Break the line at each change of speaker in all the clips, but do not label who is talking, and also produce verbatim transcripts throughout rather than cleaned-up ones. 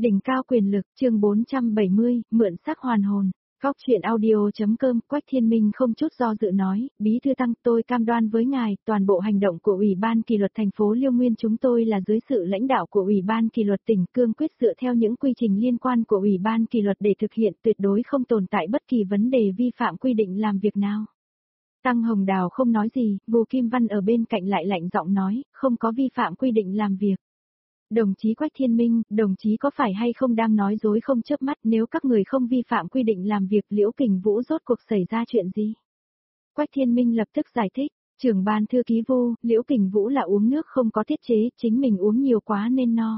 Đỉnh cao quyền lực, chương bốn trăm bảy mươi, mượn sắc hoàn hồn. Góc chuyện audio.com, Quách Thiên Minh không chút do dự nói, Bí thư Tăng, tôi cam đoan với ngài, toàn bộ hành động của Ủy ban kỷ luật thành phố Liêu Nguyên chúng tôi là dưới sự lãnh đạo của Ủy ban kỷ luật tỉnh, cương quyết dựa theo những quy trình liên quan của Ủy ban kỷ luật để thực hiện, tuyệt đối không tồn tại bất kỳ vấn đề vi phạm quy định làm việc nào. Tăng Hồng Đào không nói gì, Ngô Kim Văn ở bên cạnh lại lạnh giọng nói, không có vi phạm quy định làm việc. Đồng chí Quách Thiên Minh, đồng chí có phải hay không đang nói dối không chớp mắt, nếu các người không vi phạm quy định làm việc, Liễu Kình Vũ rốt cuộc xảy ra chuyện gì? Quách Thiên Minh lập tức giải thích, trưởng ban thư ký Vu, Liễu Kình Vũ là uống nước không có tiết chế, chính mình uống nhiều quá nên no.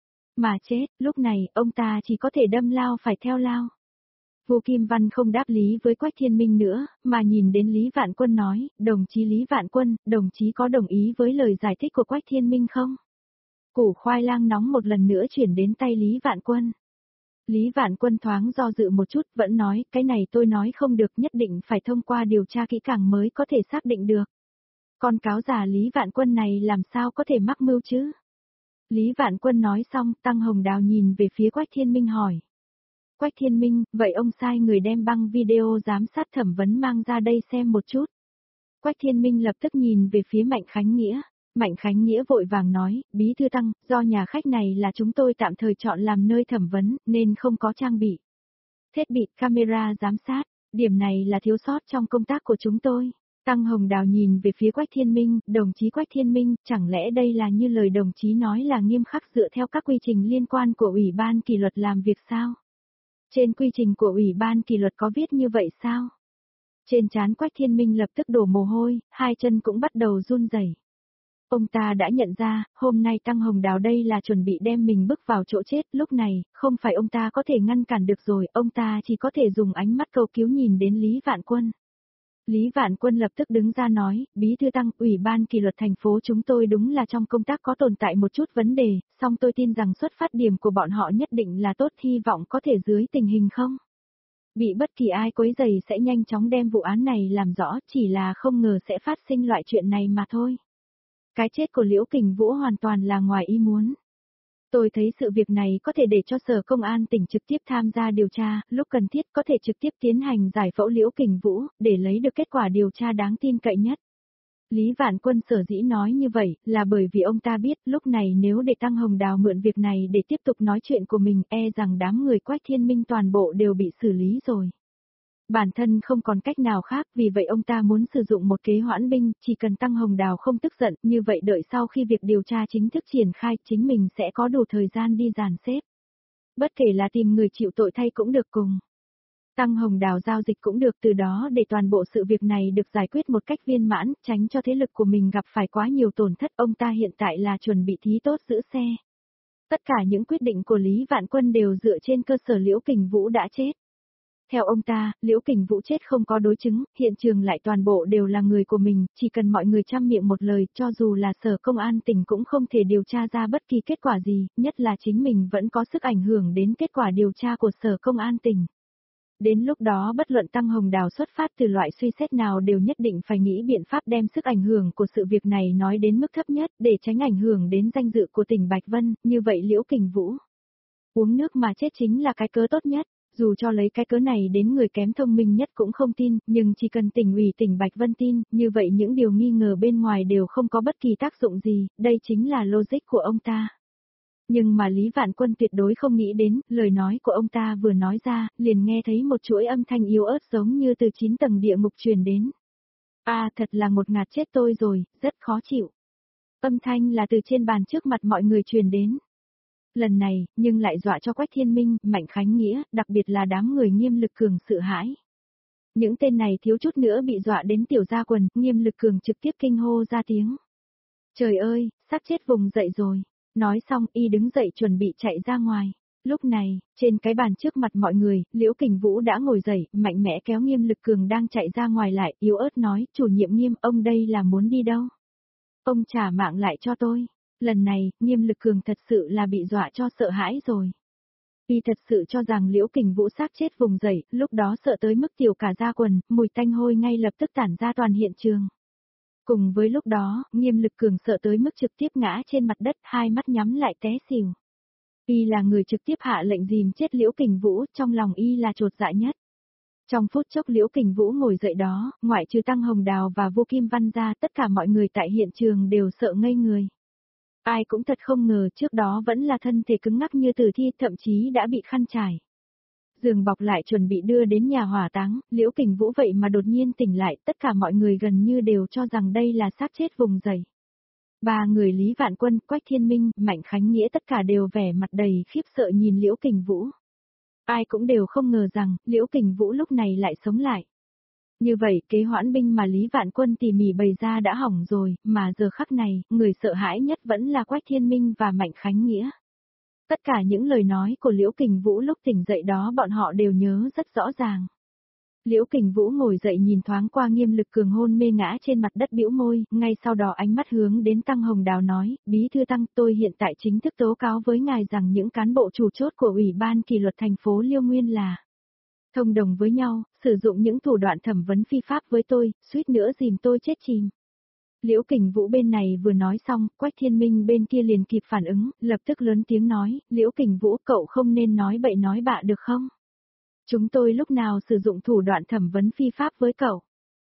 Mà chết, lúc này, ông ta chỉ có thể đâm lao phải theo lao. Vu Kim Văn không đáp lý với Quách Thiên Minh nữa, mà nhìn đến Lý Vạn Quân nói, đồng chí Lý Vạn Quân, đồng chí có đồng ý với lời giải thích của Quách Thiên Minh không? Củ khoai lang nóng một lần nữa chuyển đến tay Lý Vạn Quân. Lý Vạn Quân thoáng do dự một chút, vẫn nói, cái này tôi nói không được, nhất định phải thông qua điều tra kỹ càng mới có thể xác định được. Con cáo già Lý Vạn Quân này làm sao có thể mắc mưu chứ? Lý Vạn Quân nói xong, Tăng Hồng Đào nhìn về phía Quách Thiên Minh hỏi. Quách Thiên Minh, vậy ông sai người đem băng video giám sát thẩm vấn mang ra đây xem một chút. Quách Thiên Minh lập tức nhìn về phía Mạnh Khánh Nghĩa. Mạnh Khánh Nghĩa vội vàng nói, Bí thư Tăng, do nhà khách này là chúng tôi tạm thời chọn làm nơi thẩm vấn, nên không có trang bị thiết bị camera giám sát, điểm này là thiếu sót trong công tác của chúng tôi. Tăng Hồng Đào nhìn về phía Quách Thiên Minh, đồng chí Quách Thiên Minh, chẳng lẽ đây là như lời đồng chí nói là nghiêm khắc dựa theo các quy trình liên quan của Ủy ban kỷ luật làm việc sao? Trên quy trình của Ủy ban kỷ luật có viết như vậy sao? Trên trán Quách Thiên Minh lập tức đổ mồ hôi, hai chân cũng bắt đầu run rẩy. Ông ta đã nhận ra, hôm nay Tăng Hồng Đào đây là chuẩn bị đem mình bước vào chỗ chết, lúc này, không phải ông ta có thể ngăn cản được rồi, ông ta chỉ có thể dùng ánh mắt cầu cứu nhìn đến Lý Vạn Quân. Lý Vạn Quân lập tức đứng ra nói, Bí thư Tăng, Ủy ban kỷ luật thành phố chúng tôi đúng là trong công tác có tồn tại một chút vấn đề, song tôi tin rằng xuất phát điểm của bọn họ nhất định là tốt, hy vọng có thể dưới tình hình không bị bất kỳ ai quấy rầy sẽ nhanh chóng đem vụ án này làm rõ, chỉ là không ngờ sẽ phát sinh loại chuyện này mà thôi. Cái chết của Liễu Kình Vũ hoàn toàn là ngoài ý muốn. Tôi thấy sự việc này có thể để cho Sở Công an tỉnh trực tiếp tham gia điều tra, lúc cần thiết có thể trực tiếp tiến hành giải phẫu Liễu Kình Vũ, để lấy được kết quả điều tra đáng tin cậy nhất. Lý Vạn Quân sở dĩ nói như vậy, là bởi vì ông ta biết, lúc này nếu để Tăng Hồng Đào mượn việc này để tiếp tục nói chuyện của mình, e rằng đám người Quách Thiên Minh toàn bộ đều bị xử lý rồi. Bản thân không còn cách nào khác, vì vậy ông ta muốn sử dụng một kế hoãn binh, chỉ cần Tăng Hồng Đào không tức giận, như vậy đợi sau khi việc điều tra chính thức triển khai, chính mình sẽ có đủ thời gian đi dàn xếp. Bất kể là tìm người chịu tội thay cũng được cùng. Tăng Hồng Đào giao dịch cũng được, từ đó để toàn bộ sự việc này được giải quyết một cách viên mãn, tránh cho thế lực của mình gặp phải quá nhiều tổn thất, ông ta hiện tại là chuẩn bị thí tốt giữ xe. Tất cả những quyết định của Lý Vạn Quân đều dựa trên cơ sở Liễu Kình Vũ đã chết. Theo ông ta, Liễu Kình Vũ chết không có đối chứng, hiện trường lại toàn bộ đều là người của mình, chỉ cần mọi người chăm miệng một lời, cho dù là Sở Công an tỉnh cũng không thể điều tra ra bất kỳ kết quả gì, nhất là chính mình vẫn có sức ảnh hưởng đến kết quả điều tra của Sở Công an tỉnh. Đến lúc đó bất luận Tăng Hồng Đào xuất phát từ loại suy xét nào đều nhất định phải nghĩ biện pháp đem sức ảnh hưởng của sự việc này nói đến mức thấp nhất để tránh ảnh hưởng đến danh dự của tỉnh Bạch Vân, như vậy Liễu Kình Vũ uống nước mà chết chính là cái cớ tốt nhất. Dù cho lấy cái cớ này đến người kém thông minh nhất cũng không tin, nhưng chỉ cần tỉnh ủy tỉnh Bạch Vân tin, như vậy những điều nghi ngờ bên ngoài đều không có bất kỳ tác dụng gì, đây chính là logic của ông ta. Nhưng mà Lý Vạn Quân tuyệt đối không nghĩ đến, lời nói của ông ta vừa nói ra, liền nghe thấy một chuỗi âm thanh yếu ớt giống như từ chín tầng địa ngục truyền đến. A à, thật là một ngạt chết tôi rồi, rất khó chịu. Âm thanh là từ trên bàn trước mặt mọi người truyền đến. Lần này, nhưng lại dọa cho Quách Thiên Minh, Mạnh Khánh Nghĩa, đặc biệt là đám người Nghiêm Lực Cường sợ hãi. Những tên này thiếu chút nữa bị dọa đến tiểu ra quần, Nghiêm Lực Cường trực tiếp kinh hô ra tiếng. Trời ơi, sắp chết vùng dậy rồi. Nói xong, y đứng dậy chuẩn bị chạy ra ngoài. Lúc này, trên cái bàn trước mặt mọi người, Liễu Kình Vũ đã ngồi dậy, mạnh mẽ kéo Nghiêm Lực Cường đang chạy ra ngoài lại, yếu ớt nói, chủ nhiệm Nghiêm, ông đây là muốn đi đâu? Ông trả mạng lại cho tôi. Lần này, Nghiêm Lực Cường thật sự là bị dọa cho sợ hãi rồi. Y thật sự cho rằng Liễu Kình Vũ xác chết vùng dậy, lúc đó sợ tới mức tiểu cả da quần, mùi tanh hôi ngay lập tức tản ra toàn hiện trường. Cùng với lúc đó, Nghiêm Lực Cường sợ tới mức trực tiếp ngã trên mặt đất, hai mắt nhắm lại té xỉu. Y là người trực tiếp hạ lệnh dìm chết Liễu Kình Vũ, trong lòng Y là chột dạ nhất. Trong phút chốc Liễu Kình Vũ ngồi dậy đó, ngoại trừ Tăng Hồng Đào và Vô Kim Văn ra, tất cả mọi người tại hiện trường đều sợ ngây người. Ai cũng thật không ngờ trước đó vẫn là thân thể cứng ngắc như tử thi, thậm chí đã bị khăn trải. Giường bọc lại chuẩn bị đưa đến nhà hỏa táng, Liễu Kình Vũ vậy mà đột nhiên tỉnh lại, tất cả mọi người gần như đều cho rằng đây là xác chết vùng dậy. Ba người Lý Vạn Quân, Quách Thiên Minh, Mạnh Khánh Nghĩa tất cả đều vẻ mặt đầy khiếp sợ nhìn Liễu Kình Vũ. Ai cũng đều không ngờ rằng, Liễu Kình Vũ lúc này lại sống lại. Như vậy, kế hoãn binh mà Lý Vạn Quân tỉ mỉ bày ra đã hỏng rồi, mà giờ khắc này, người sợ hãi nhất vẫn là Quách Thiên Minh và Mạnh Khánh Nghĩa. Tất cả những lời nói của Liễu Kình Vũ lúc tỉnh dậy đó bọn họ đều nhớ rất rõ ràng. Liễu Kình Vũ ngồi dậy nhìn thoáng qua Nghiêm Lực Cường hôn mê ngã trên mặt đất bĩu môi, ngay sau đó ánh mắt hướng đến Tăng Hồng Đào nói, Bí thư Tăng, tôi hiện tại chính thức tố cáo với ngài rằng những cán bộ chủ chốt của Ủy ban kỷ luật thành phố Liêu Nguyên là thông đồng với nhau, sử dụng những thủ đoạn thẩm vấn phi pháp với tôi, suýt nữa dìm tôi chết chìm. Liễu Kình Vũ bên này vừa nói xong, Quách Thiên Minh bên kia liền kịp phản ứng, lập tức lớn tiếng nói, Liễu Kình Vũ, cậu không nên nói bậy nói bạ được không? Chúng tôi lúc nào sử dụng thủ đoạn thẩm vấn phi pháp với cậu?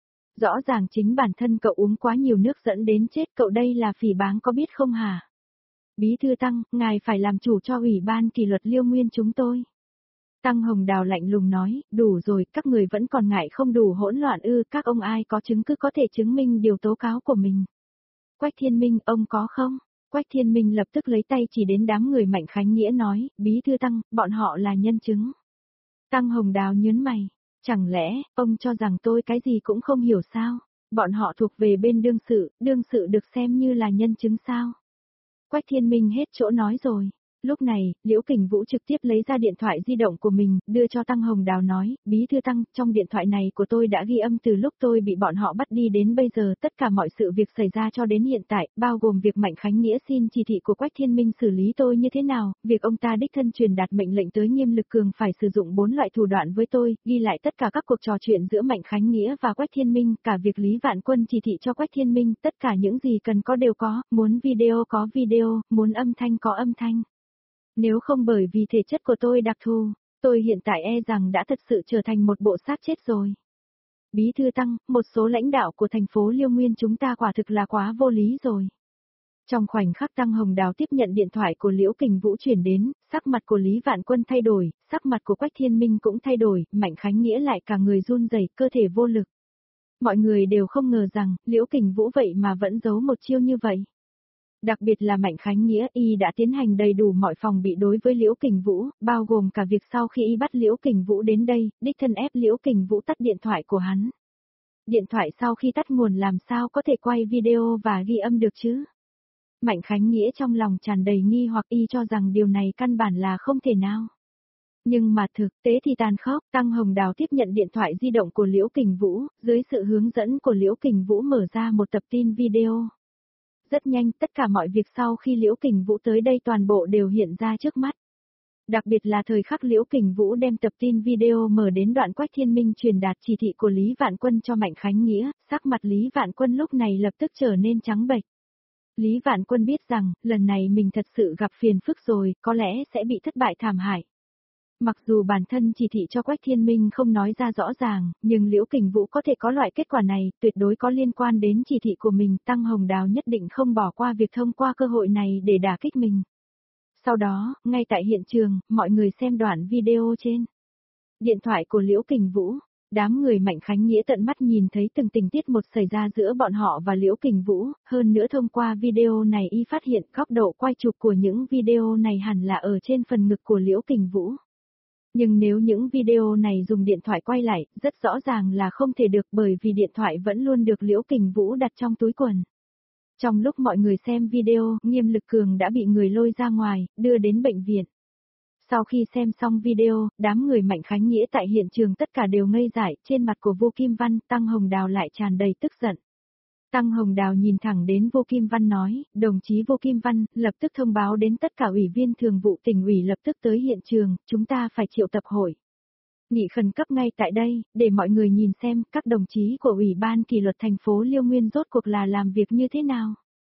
Rõ ràng chính bản thân cậu uống quá nhiều nước dẫn đến chết, cậu đây là phỉ báng có biết không hả? Bí thư Tăng, ngài phải làm chủ cho Ủy ban kỷ luật Liêu Nguyên chúng tôi. Tăng Hồng Đào lạnh lùng nói, đủ rồi, các người vẫn còn ngại không đủ hỗn loạn ư, các ông ai có chứng cứ có thể chứng minh điều tố cáo của mình. Quách Thiên Minh, ông có không? Quách Thiên Minh lập tức lấy tay chỉ đến đám người Mạnh Khánh Nghĩa nói, Bí thư Tăng, bọn họ là nhân chứng. Tăng Hồng Đào nhớn mày, chẳng lẽ, ông cho rằng tôi cái gì cũng không hiểu sao? Bọn họ thuộc về bên đương sự, đương sự được xem như là nhân chứng sao? Quách Thiên Minh hết chỗ nói rồi. Lúc này, Liễu Kình Vũ trực tiếp lấy ra điện thoại di động của mình, đưa cho Tăng Hồng Đào nói, Bí thư Tăng, trong điện thoại này của tôi đã ghi âm từ lúc tôi bị bọn họ bắt đi đến bây giờ, tất cả mọi sự việc xảy ra cho đến hiện tại, bao gồm việc Mạnh Khánh Nghĩa xin chỉ thị của Quách Thiên Minh xử lý tôi như thế nào, việc ông ta đích thân truyền đạt mệnh lệnh tới Nghiêm Lực Cường phải sử dụng bốn loại thủ đoạn với tôi, ghi lại tất cả các cuộc trò chuyện giữa Mạnh Khánh Nghĩa và Quách Thiên Minh, cả việc Lý Vạn Quân chỉ thị cho Quách Thiên Minh, tất cả những gì cần có đều có, muốn video có video, muốn âm thanh có âm thanh. Nếu không bởi vì thể chất của tôi đặc thù, tôi hiện tại e rằng đã thật sự trở thành một bộ xác chết rồi. Bí thư Tăng, một số lãnh đạo của thành phố Liêu Nguyên chúng ta quả thực là quá vô lý rồi. Trong khoảnh khắc Tăng Hồng Đào tiếp nhận điện thoại của Liễu Kình Vũ chuyển đến, sắc mặt của Lý Vạn Quân thay đổi, sắc mặt của Quách Thiên Minh cũng thay đổi, Mạnh Khánh Nghĩa lại cả người run rẩy, cơ thể vô lực. Mọi người đều không ngờ rằng, Liễu Kình Vũ vậy mà vẫn giấu một chiêu như vậy. Đặc biệt là Mạnh Khánh Nghĩa, y đã tiến hành đầy đủ mọi phòng bị đối với Liễu Kình Vũ, bao gồm cả việc sau khi y bắt Liễu Kình Vũ đến đây, đích thân ép Liễu Kình Vũ tắt điện thoại của hắn. Điện thoại sau khi tắt nguồn làm sao có thể quay video và ghi âm được chứ? Mạnh Khánh Nghĩa trong lòng tràn đầy nghi hoặc, y cho rằng điều này căn bản là không thể nào. Nhưng mà thực tế thì tàn khốc, Tăng Hồng Đào tiếp nhận điện thoại di động của Liễu Kình Vũ, dưới sự hướng dẫn của Liễu Kình Vũ mở ra một tập tin video. Rất nhanh, tất cả mọi việc sau khi Liễu Kình Vũ tới đây toàn bộ đều hiện ra trước mắt. Đặc biệt là thời khắc Liễu Kình Vũ đem tập tin video mở đến đoạn Quách Thiên Minh truyền đạt chỉ thị của Lý Vạn Quân cho Mạnh Khánh Nghĩa, sắc mặt Lý Vạn Quân lúc này lập tức trở nên trắng bệch. Lý Vạn Quân biết rằng, lần này mình thật sự gặp phiền phức rồi, có lẽ sẽ bị thất bại thảm hại. Mặc dù bản thân chỉ thị cho Quách Thiên Minh không nói ra rõ ràng, nhưng Liễu Kình Vũ có thể có loại kết quả này, tuyệt đối có liên quan đến chỉ thị của mình, Tăng Hồng Đào nhất định không bỏ qua việc thông qua cơ hội này để đả kích mình. Sau đó, ngay tại hiện trường, mọi người xem đoạn video trên. Điện thoại của Liễu Kình Vũ, đám người Mạnh Khánh Nghĩa tận mắt nhìn thấy từng tình tiết một xảy ra giữa bọn họ và Liễu Kình Vũ, hơn nữa thông qua video này y phát hiện góc độ quay chụp của những video này hẳn là ở trên phần ngực của Liễu Kình Vũ. Nhưng nếu những video này dùng điện thoại quay lại, rất rõ ràng là không thể được bởi vì điện thoại vẫn luôn được Liễu Kình Vũ đặt trong túi quần. Trong lúc mọi người xem video, Nghiêm Lực Cường đã bị người lôi ra ngoài, đưa đến bệnh viện. Sau khi xem xong video, đám người Mạnh Khánh Nghĩa tại hiện trường tất cả đều ngây dại, trên mặt của Vô Kim Văn, Tăng Hồng Đào lại tràn đầy tức giận. Tăng Hồng Đào nhìn thẳng đến Vô Kim Văn nói, đồng chí Vô Kim Văn, lập tức thông báo đến tất cả ủy viên thường vụ tỉnh ủy lập tức tới hiện trường, chúng ta phải triệu tập hội nghị khẩn cấp ngay tại đây, để mọi người nhìn xem các đồng chí của Ủy ban kỷ luật thành phố Liêu Nguyên rốt cuộc là làm việc như thế nào.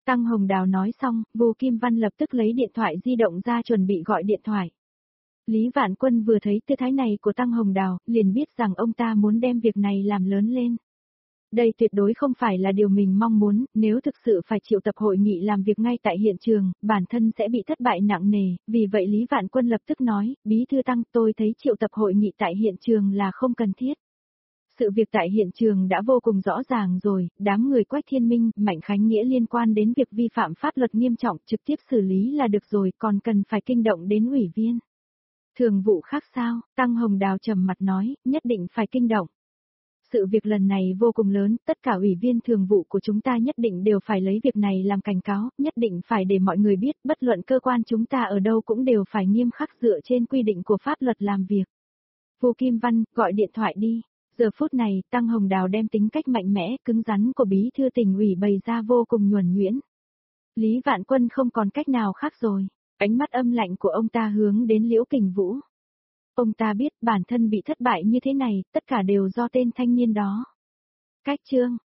Tăng Hồng Đào nói xong, Vô Kim Văn lập tức lấy điện thoại di động ra chuẩn bị gọi điện thoại. Lý Vạn Quân vừa thấy tư thái này của Tăng Hồng Đào, liền biết rằng ông ta muốn đem việc này làm lớn lên. Đây tuyệt đối không phải là điều mình mong muốn, nếu thực sự phải triệu tập hội nghị làm việc ngay tại hiện trường, bản thân sẽ bị thất bại nặng nề, vì vậy Lý Vạn Quân lập tức nói, Bí thư Tăng, tôi thấy triệu tập hội nghị tại hiện trường là không cần thiết. Sự việc tại hiện trường đã vô cùng rõ ràng rồi, đám người Quách Thiên Minh, Mạnh Khánh Nghĩa liên quan đến việc vi phạm pháp luật nghiêm trọng, trực tiếp xử lý là được rồi, còn cần phải kinh động đến ủy viên. Thường vụ khác sao? Tăng Hồng Đào trầm mặt nói, nhất định phải kinh động. Sự việc lần này vô cùng lớn, tất cả ủy viên thường vụ của chúng ta nhất định đều phải lấy việc này làm cảnh cáo, nhất định phải để mọi người biết, bất luận cơ quan chúng ta ở đâu cũng đều phải nghiêm khắc dựa trên quy định của pháp luật làm việc. Vô Kim Văn, gọi điện thoại đi. Giờ phút này, Tăng Hồng Đào đem tính cách mạnh mẽ, cứng rắn của bí thư tỉnh ủy bày ra vô cùng nhuần nhuyễn. Lý Vạn Quân không còn cách nào khác rồi. Ánh mắt âm lạnh của ông ta hướng đến Liễu Kình Vũ. Ông ta biết bản thân bị thất bại như thế này, tất cả đều do tên thanh niên đó. Cách chương